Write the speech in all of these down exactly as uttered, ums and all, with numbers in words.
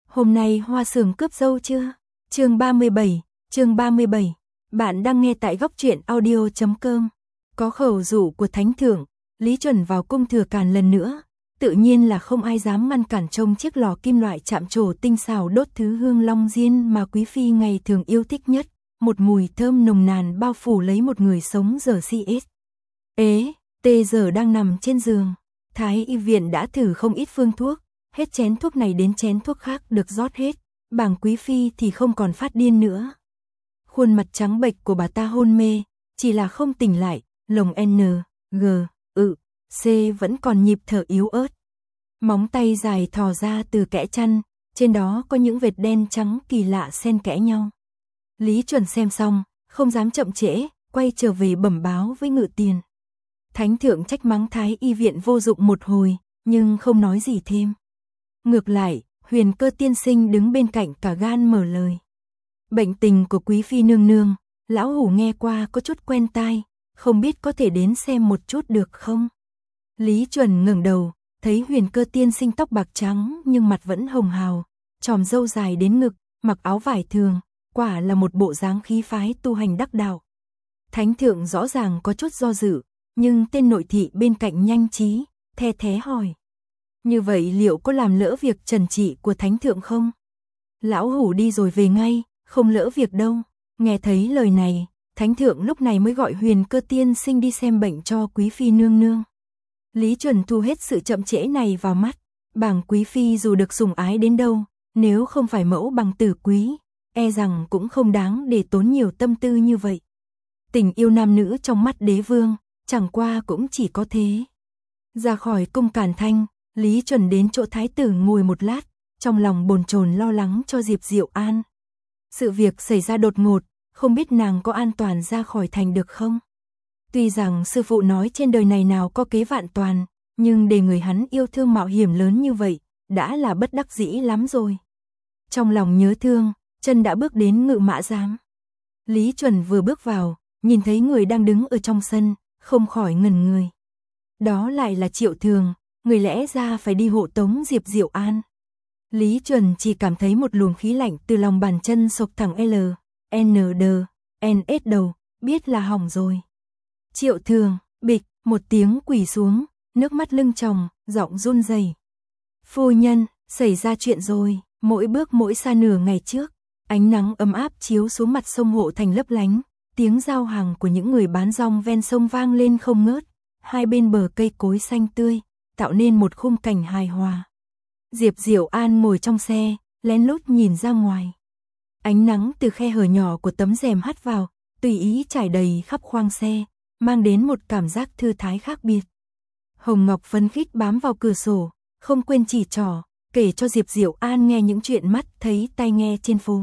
Hôm nay Hoa Sường cướp dâu chưa? Chương ba mươi bảy, chương ba mươi bảy. Bạn đang nghe tại góc truyện audio chấm com. Có khẩu dụ của thánh thượng, Lý Chuẩn vào cung Thừa Càn lần nữa, tự nhiên là không ai dám ngăn cản trông chiếc lò kim loại chạm trổ tinh xảo đốt thứ hương long diên mà quý phi ngày thường yêu thích nhất, một mùi thơm nồng nàn bao phủ lấy một người sống giờ xê ét. Ế, tê giờ đang nằm trên giường, Thái y viện đã thử không ít phương thuốc, hết chén thuốc này đến chén thuốc khác được rót hết, bàng quý phi thì không còn phát điên nữa. Khuôn mặt trắng bệch của bà ta hôn mê, chỉ là không tỉnh lại, lồng N, G, ự, C vẫn còn nhịp thở yếu ớt. Móng tay dài thò ra từ kẽ chăn, trên đó có những vệt đen trắng kỳ lạ xen kẽ nhau. Lý Chuẩn xem xong, không dám chậm trễ, quay trở về bẩm báo với Ngự Tiền. Thánh thượng trách mắng Thái y viện vô dụng một hồi, nhưng không nói gì thêm. Ngược lại, Huyền Cơ tiên sinh đứng bên cạnh cả gan mở lời. Bệnh tình của quý phi nương nương, lão hủ nghe qua có chút quen tai, không biết có thể đến xem một chút được không? Lý Chuẩn ngẩng đầu, thấy Huyền Cơ tiên sinh tóc bạc trắng nhưng mặt vẫn hồng hào, chòm râu dài đến ngực, mặc áo vải thường, quả là một bộ dáng khí phái tu hành đắc đạo. Thánh thượng rõ ràng có chút do dự, nhưng tên nội thị bên cạnh nhanh trí, the thé hỏi. Như vậy liệu có làm lỡ việc trần trị của thánh thượng không? Lão hủ đi rồi về ngay, không lỡ việc đâu. Nghe thấy lời này, thánh thượng lúc này mới gọi Huyền Cơ tiên sinh đi xem bệnh cho quý phi nương nương. Lý Chuẩn thu hết sự chậm trễ này vào mắt, bàng quý phi dù được sủng ái đến đâu, nếu không phải mẫu bằng tử quý, e rằng cũng không đáng để tốn nhiều tâm tư như vậy. Tình yêu nam nữ trong mắt đế vương, chẳng qua cũng chỉ có thế. Ra khỏi cung Càn Thanh, Lý Chuẩn đến chỗ thái tử ngồi một lát, trong lòng bồn chồn lo lắng cho Diệp Diệu An. Sự việc xảy ra đột ngột, không biết nàng có an toàn ra khỏi thành được không? Tuy rằng sư phụ nói trên đời này nào có kế vạn toàn, nhưng để người hắn yêu thương mạo hiểm lớn như vậy, đã là bất đắc dĩ lắm rồi. Trong lòng nhớ thương, chân đã bước đến Ngự Mã Giám. Lý Chuẩn vừa bước vào, nhìn thấy người đang đứng ở trong sân, không khỏi ngẩn người. Đó lại là Triệu Thường, người lẽ ra phải đi hộ tống Diệp Diệu An. Lý Chuẩn chỉ cảm thấy một luồng khí lạnh từ lòng bàn chân xộc thẳng L, N, D, N, S đầu, biết là hỏng rồi. Triệu Thường, bịch, một tiếng quỳ xuống, nước mắt lưng tròng, giọng run rẩy. Phu nhân, xảy ra chuyện rồi. Mỗi bước mỗi xa nửa ngày trước, ánh nắng ấm áp chiếu xuống mặt sông Hộ Thành lấp lánh, tiếng giao hàng của những người bán rong ven sông vang lên không ngớt, hai bên bờ cây cối xanh tươi, tạo nên một khung cảnh hài hòa. Diệp Diệu An ngồi trong xe, lén lút nhìn ra ngoài. Ánh nắng từ khe hở nhỏ của tấm rèm hắt vào, tùy ý trải đầy khắp khoang xe, mang đến một cảm giác thư thái khác biệt. Hồng Ngọc phấn khích bám vào cửa sổ, không quên chỉ trỏ, kể cho Diệp Diệu An nghe những chuyện mắt thấy tai nghe trên phố.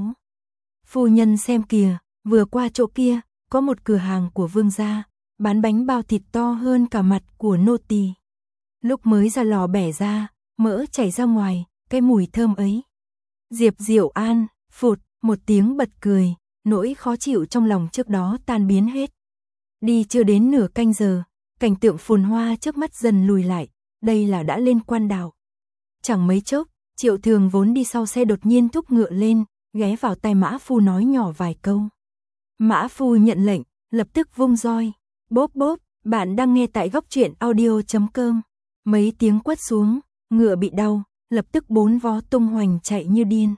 Phu nhân xem kìa, vừa qua chỗ kia, có một cửa hàng của vương gia, bán bánh bao thịt to hơn cả mặt của nô tỳ. Lúc mới ra lò bẻ ra, mỡ chảy ra ngoài, cái mùi thơm ấy. Diệp Diệu An, phụt, một tiếng bật cười, nỗi khó chịu trong lòng trước đó tan biến hết. Đi chưa đến nửa canh giờ, cảnh tượng phồn hoa trước mắt dần lùi lại, đây là đã lên quan đạo. Chẳng mấy chốc, Triệu Thường vốn đi sau xe đột nhiên thúc ngựa lên, ghé vào tai Mã Phu nói nhỏ vài câu. Mã Phu nhận lệnh, lập tức vung roi. Bốp bốp, bạn đang nghe tại góc truyện audio chấm com. Mấy tiếng quất xuống, ngựa bị đau, lập tức bốn vó tung hoành chạy như điên.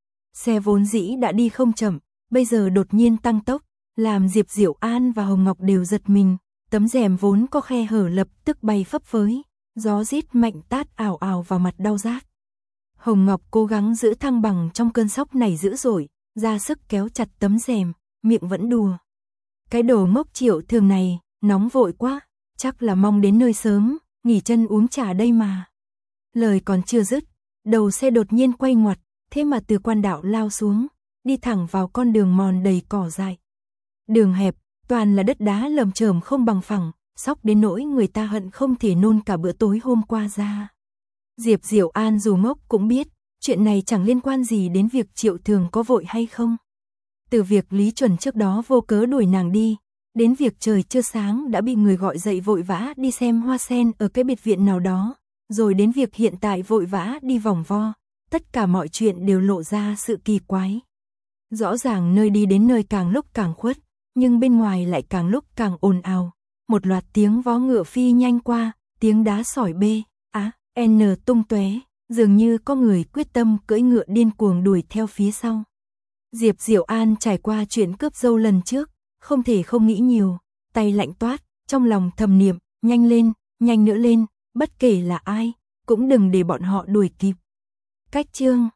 Xe vốn dĩ đã đi không chậm, bây giờ đột nhiên tăng tốc, làm Diệp Diệu An và Hồng Ngọc đều giật mình, tấm rèm vốn có khe hở lập tức bay phấp phới. Gió rít mạnh tát ảo ảo vào mặt đau rát. Hồng Ngọc cố gắng giữ thăng bằng trong cơn sốc này dữ dội, ra sức kéo chặt tấm rèm, miệng vẫn đùa. Cái đồ ngốc Triệu Thường này, nóng vội quá, chắc là mong đến nơi sớm, nghỉ chân uống trà đây mà. Lời còn chưa dứt, đầu xe đột nhiên quay ngoặt, thế mà từ quan đạo lao xuống, đi thẳng vào con đường mòn đầy cỏ dại. Đường hẹp, toàn là đất đá lởm chởm không bằng phẳng. Sóc đến nỗi người ta hận không thể nôn cả bữa tối hôm qua ra. Diệp Diệu An dù ngốc cũng biết, chuyện này chẳng liên quan gì đến việc Triệu Thường có vội hay không. Từ việc Lý Chuẩn trước đó vô cớ đuổi nàng đi, đến việc trời chưa sáng đã bị người gọi dậy vội vã đi xem hoa sen ở cái biệt viện nào đó, rồi đến việc hiện tại vội vã đi vòng vo, tất cả mọi chuyện đều lộ ra sự kỳ quái. Rõ ràng nơi đi đến nơi càng lúc càng khuất, nhưng bên ngoài lại càng lúc càng ồn ào. Một loạt tiếng vó ngựa phi nhanh qua, tiếng đá sỏi bê, á, n tung tóe, dường như có người quyết tâm cưỡi ngựa điên cuồng đuổi theo phía sau. Diệp Diệu An trải qua chuyện cướp dâu lần trước, không thể không nghĩ nhiều, tay lạnh toát, trong lòng thầm niệm, nhanh lên, nhanh nữa lên, bất kể là ai, cũng đừng để bọn họ đuổi kịp. Cách chương